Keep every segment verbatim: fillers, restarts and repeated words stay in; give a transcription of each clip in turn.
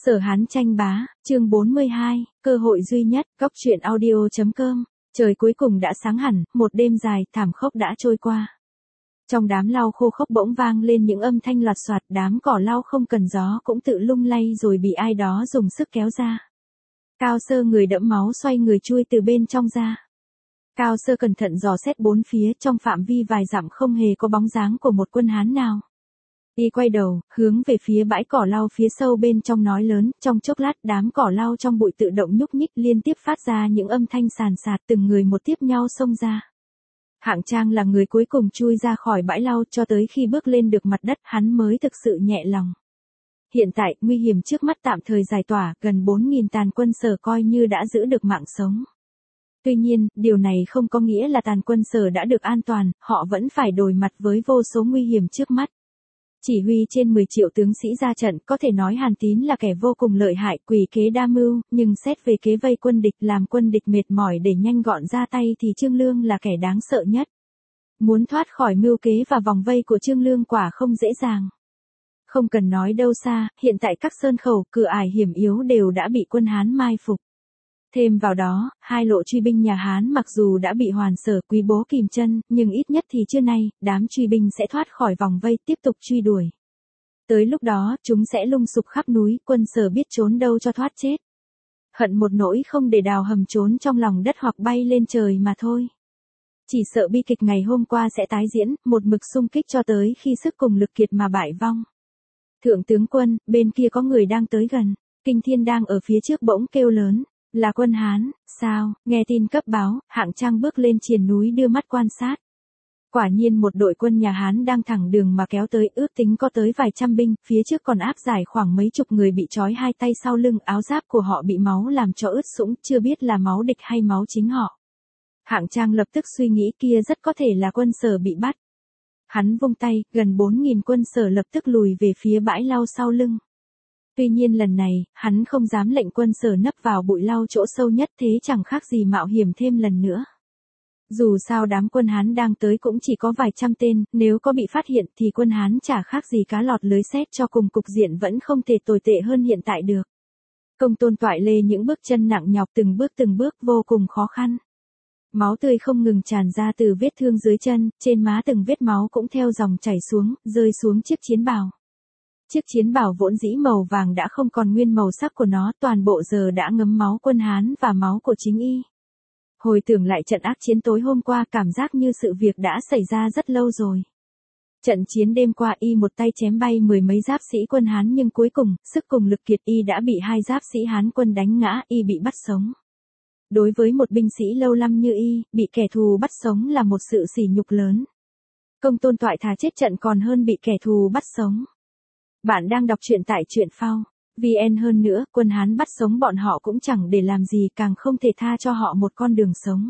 Sở Hán tranh bá, chương bốn mươi hai, cơ hội duy nhất, góc truyện audio.com. Trời cuối cùng đã sáng hẳn, một đêm dài, thảm khốc đã trôi qua. Trong đám lau khô khốc bỗng vang lên những âm thanh loạt soạt, đám cỏ lau không cần gió cũng tự lung lay rồi bị ai đó dùng sức kéo ra. Cao Sơ người đẫm máu xoay người chui từ bên trong ra. Cao Sơ cẩn thận dò xét bốn phía, trong phạm vi vài dặm không hề có bóng dáng của một quân Hán nào. Y quay đầu, hướng về phía bãi cỏ lau phía sâu bên trong nói lớn, trong chốc lát đám cỏ lau trong bụi tự động nhúc nhích liên tiếp phát ra những âm thanh sàn sạt, từng người một tiếp nhau xông ra. Hạng Trang là người cuối cùng chui ra khỏi bãi lau, cho tới khi bước lên được mặt đất hắn mới thực sự nhẹ lòng. Hiện tại, nguy hiểm trước mắt tạm thời giải tỏa, gần bốn nghìn tàn quân Sở coi như đã giữ được mạng sống. Tuy nhiên, điều này không có nghĩa là tàn quân Sở đã được an toàn, họ vẫn phải đối mặt với vô số nguy hiểm trước mắt. Chỉ huy trên mười triệu tướng sĩ ra trận, có thể nói Hàn Tín là kẻ vô cùng lợi hại, quỷ kế đa mưu, nhưng xét về kế vây quân địch làm quân địch mệt mỏi để nhanh gọn ra tay thì Trương Lương là kẻ đáng sợ nhất. Muốn thoát khỏi mưu kế và vòng vây của Trương Lương quả không dễ dàng. Không cần nói đâu xa, hiện tại các sơn khẩu, cửa ải hiểm yếu đều đã bị quân Hán mai phục. Thêm vào đó, hai lộ truy binh nhà Hán mặc dù đã bị Hoàn Sở Quý Bố kìm chân, nhưng ít nhất thì trưa nay, đám truy binh sẽ thoát khỏi vòng vây tiếp tục truy đuổi. Tới lúc đó, chúng sẽ lung sục khắp núi, quân Sở biết trốn đâu cho thoát chết. Hận một nỗi không để đào hầm trốn trong lòng đất hoặc bay lên trời mà thôi. Chỉ sợ bi kịch ngày hôm qua sẽ tái diễn, một mực xung kích cho tới khi sức cùng lực kiệt mà bại vong. Thượng tướng quân, bên kia có người đang tới gần, Kinh Thiên đang ở phía trước bỗng kêu lớn. Là quân Hán, sao, nghe tin cấp báo, Hạng Trang bước lên triền núi đưa mắt quan sát. Quả nhiên một đội quân nhà Hán đang thẳng đường mà kéo tới, ước tính có tới vài trăm binh, phía trước còn áp giải khoảng mấy chục người bị trói hai tay sau lưng, áo giáp của họ bị máu làm cho ướt sũng, chưa biết là máu địch hay máu chính họ. Hạng Trang lập tức suy nghĩ kia rất có thể là quân Sở bị bắt. Hắn vung tay, gần bốn nghìn quân Sở lập tức lùi về phía bãi lau sau lưng. Tuy nhiên lần này, hắn không dám lệnh quân Sở nấp vào bụi lau chỗ sâu nhất, thế chẳng khác gì mạo hiểm thêm lần nữa. Dù sao đám quân Hán đang tới cũng chỉ có vài trăm tên, nếu có bị phát hiện thì quân Hán chả khác gì cá lọt lưới, xét cho cùng cục diện vẫn không thể tồi tệ hơn hiện tại được. Công Tôn Toại lê những bước chân nặng nhọc từng bước từng bước vô cùng khó khăn. Máu tươi không ngừng tràn ra từ vết thương dưới chân, trên má từng vết máu cũng theo dòng chảy xuống, rơi xuống chiếc chiến bào. Chiếc chiến bào vốn dĩ màu vàng đã không còn nguyên màu sắc của nó, toàn bộ giờ đã ngấm máu quân Hán và máu của chính y. Hồi tưởng lại trận ác chiến tối hôm qua, cảm giác như sự việc đã xảy ra rất lâu rồi. Trận chiến đêm qua y một tay chém bay mười mấy giáp sĩ quân Hán, nhưng cuối cùng, sức cùng lực kiệt y đã bị hai giáp sĩ Hán quân đánh ngã, y bị bắt sống. Đối với một binh sĩ lâu năm như y, bị kẻ thù bắt sống là một sự sỉ nhục lớn. Công Tôn Toại thà chết trận còn hơn bị kẻ thù bắt sống. Bạn đang đọc truyện tại truyện phao vê en, hơn nữa, quân Hán bắt sống bọn họ cũng chẳng để làm gì, càng không thể tha cho họ một con đường sống.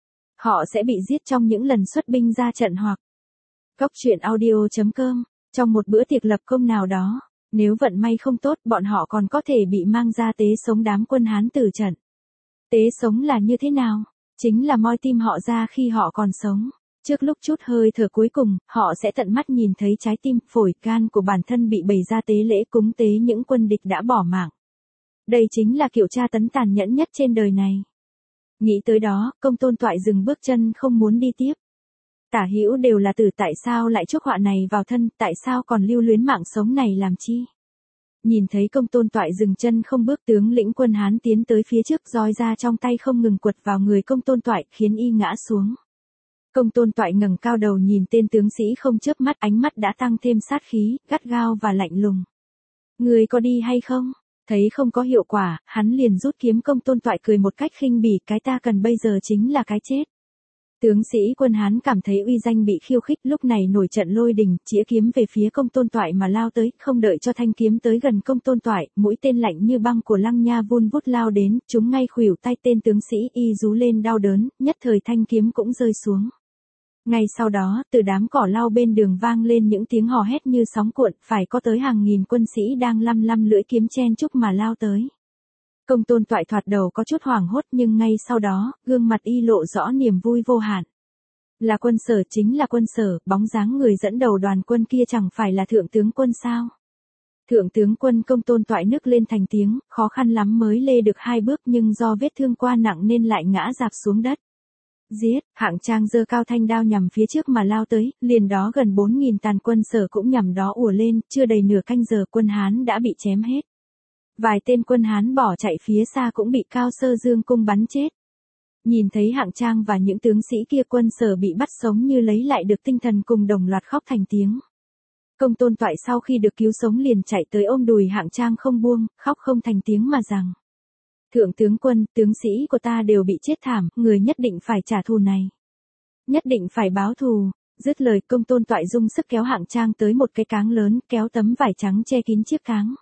Họ sẽ bị giết trong những lần xuất binh ra trận hoặc góc truyện audio.com, trong một bữa tiệc lập công nào đó. Nếu vận may không tốt, bọn họ còn có thể bị mang ra tế sống đám quân Hán tử trận. Tế sống là như thế nào? Chính là moi tim họ ra khi họ còn sống. Trước lúc chút hơi thở cuối cùng, họ sẽ tận mắt nhìn thấy trái tim, phổi, gan của bản thân bị bày ra tế lễ cúng tế những quân địch đã bỏ mạng. Đây chính là kiểu tra tấn tàn nhẫn nhất trên đời này. Nghĩ tới đó, Công Tôn Toại dừng bước chân không muốn đi tiếp. Tả hữu đều là tử, tại sao lại chuốc họa này vào thân, tại sao còn lưu luyến mạng sống này làm chi? Nhìn thấy Công Tôn Toại dừng chân không bước, tướng lĩnh quân Hán tiến tới phía trước, roi ra trong tay không ngừng quật vào người Công Tôn Toại, khiến y ngã xuống. Công Tôn Toại ngẩng cao đầu nhìn tên tướng sĩ không chớp mắt, ánh mắt đã tăng thêm sát khí, gắt gao và lạnh lùng. Người có đi hay không? Thấy không có hiệu quả, hắn liền rút kiếm. Công Tôn Toại cười một cách khinh bỉ, cái ta cần bây giờ chính là cái chết. Tướng sĩ quân Hán cảm thấy uy danh bị khiêu khích, lúc này nổi trận lôi đình, chĩa kiếm về phía Công Tôn Toại mà lao tới, không đợi cho thanh kiếm tới gần Công Tôn Toại, mũi tên lạnh như băng của Lăng Nha vun vút lao đến, trúng ngay khuỷu tay tên tướng sĩ, y rú lên đau đớn, nhất thời thanh kiếm cũng rơi xuống. Ngay sau đó, từ đám cỏ lau bên đường vang lên những tiếng hò hét như sóng cuộn, phải có tới hàng nghìn quân sĩ đang lăm lăm lưỡi kiếm chen chúc mà lao tới. Công Tôn Toại thoạt đầu có chút hoảng hốt, nhưng ngay sau đó, gương mặt y lộ rõ niềm vui vô hạn. Là quân Sở, chính là quân Sở, bóng dáng người dẫn đầu đoàn quân kia chẳng phải là thượng tướng quân sao? Thượng tướng quân Công Tôn Toại nức lên thành tiếng, khó khăn lắm mới lê được hai bước nhưng do vết thương qua nặng nên lại ngã rạp xuống đất. Giết, Hạng Trang giơ cao thanh đao nhằm phía trước mà lao tới, liền đó gần bốn nghìn tàn quân Sở cũng nhằm đó ùa lên, chưa đầy nửa canh giờ quân Hán đã bị chém hết. Vài tên quân Hán bỏ chạy phía xa cũng bị Cao Sơ Dương cung bắn chết. Nhìn thấy Hạng Trang và những tướng sĩ kia quân Sở bị bắt sống như lấy lại được tinh thần cùng đồng loạt khóc thành tiếng. Công Tôn Toại sau khi được cứu sống liền chạy tới ôm đùi Hạng Trang không buông, khóc không thành tiếng mà rằng. Thượng tướng quân, tướng sĩ của ta đều bị chết thảm, người nhất định phải trả thù này. Nhất định phải báo thù. Dứt lời Công Tôn Toại dùng sức kéo Hạng Trang tới một cái cáng lớn, kéo tấm vải trắng che kín chiếc cáng.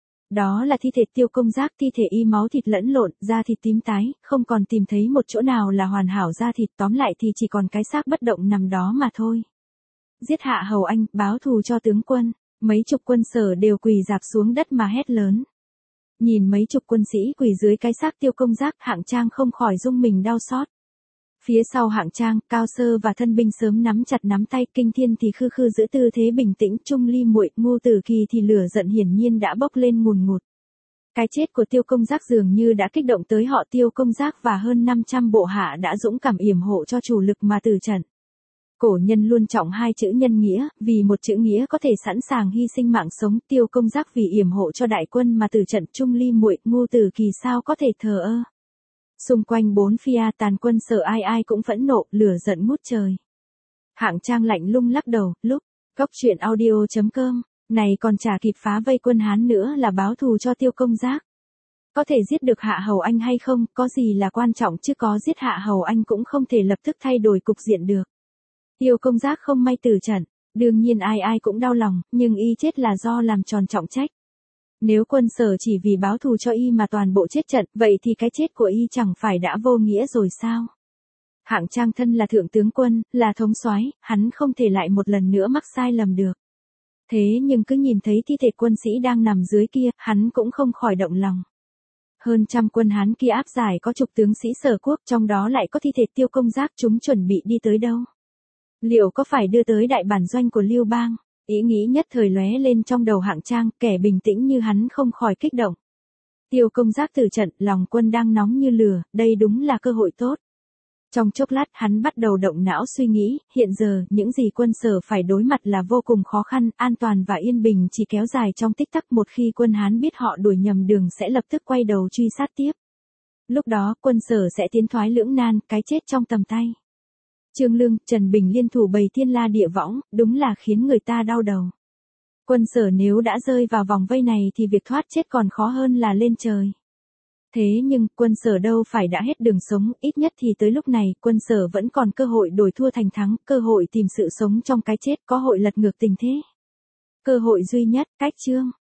Đó là thi thể Tiêu Công Giác, thi thể y máu thịt lẫn lộn, da thịt tím tái, không còn tìm thấy một chỗ nào là hoàn hảo da thịt, tóm lại thì chỉ còn cái xác bất động nằm đó mà thôi. Giết Hạ Hầu Anh, báo thù cho tướng quân, mấy chục quân Sở đều quỳ rạp xuống đất mà hét lớn. Nhìn mấy chục quân sĩ quỳ dưới cái xác Tiêu Công Giác, Hạng Trang không khỏi rung mình đau xót. Phía sau Hạng Trang, Cao Sơ và thân binh sớm nắm chặt nắm tay, Kinh Thiên thì khư khư giữ tư thế bình tĩnh, Trung Ly Muội, Ngô Tử Kỳ thì lửa giận hiển nhiên đã bốc lên ngùn ngụt. Cái chết của Tiêu Công Giác dường như đã kích động tới họ Tiêu Công Giác và hơn năm trăm bộ hạ đã dũng cảm yểm hộ cho chủ lực mà tử trận. Cổ nhân luôn trọng hai chữ nhân nghĩa, vì một chữ nghĩa có thể sẵn sàng hy sinh mạng sống, Tiêu Công Giác vì yểm hộ cho đại quân mà tử trận, Trung Ly Muội, Ngô Tử Kỳ sao có thể thờ ơ. Xung quanh bốn phía tàn quân Sở ai ai cũng phẫn nộ, lửa giận ngút trời. Hạng Trang lạnh lùng lắc đầu, lúc, góc truyện audio chấm com, này còn chả kịp phá vây quân Hán nữa là báo thù cho Tiêu Công Giác. Có thể giết được Hạ Hầu Anh hay không, có gì là quan trọng chứ có giết Hạ Hầu Anh cũng không thể lập tức thay đổi cục diện được. Tiêu Công Giác không may tử trận, đương nhiên ai ai cũng đau lòng, nhưng y chết là do làm tròn trọng trách. Nếu quân Sở chỉ vì báo thù cho y mà toàn bộ chết trận, vậy thì cái chết của y chẳng phải đã vô nghĩa rồi sao? Hạng Trang thân là thượng tướng quân, là thống soái, hắn không thể lại một lần nữa mắc sai lầm được. Thế nhưng cứ nhìn thấy thi thể quân sĩ đang nằm dưới kia, hắn cũng không khỏi động lòng. Hơn trăm quân Hán kia áp giải có chục tướng sĩ Sở quốc, trong đó lại có thi thể Tiêu Công Giác, chúng chuẩn bị đi tới đâu? Liệu có phải đưa tới đại bản doanh của Liêu Bang? Ý nghĩ nhất thời lóe lên trong đầu Hạng Trang, kẻ bình tĩnh như hắn không khỏi kích động. Tiêu Công Giác tử trận, lòng quân đang nóng như lửa, đây đúng là cơ hội tốt. Trong chốc lát hắn bắt đầu động não suy nghĩ, hiện giờ, những gì quân Sở phải đối mặt là vô cùng khó khăn, an toàn và yên bình chỉ kéo dài trong tích tắc, một khi quân Hán biết họ đuổi nhầm đường sẽ lập tức quay đầu truy sát tiếp. Lúc đó, quân Sở sẽ tiến thoái lưỡng nan, cái chết trong tầm tay. Trương Lương, Trần Bình liên thủ bày thiên la địa võng, đúng là khiến người ta đau đầu. Quân Sở nếu đã rơi vào vòng vây này thì việc thoát chết còn khó hơn là lên trời. Thế nhưng, quân Sở đâu phải đã hết đường sống, ít nhất thì tới lúc này, quân Sở vẫn còn cơ hội đổi thua thành thắng, cơ hội tìm sự sống trong cái chết, có hội lật ngược tình thế. Cơ hội duy nhất, cách chương.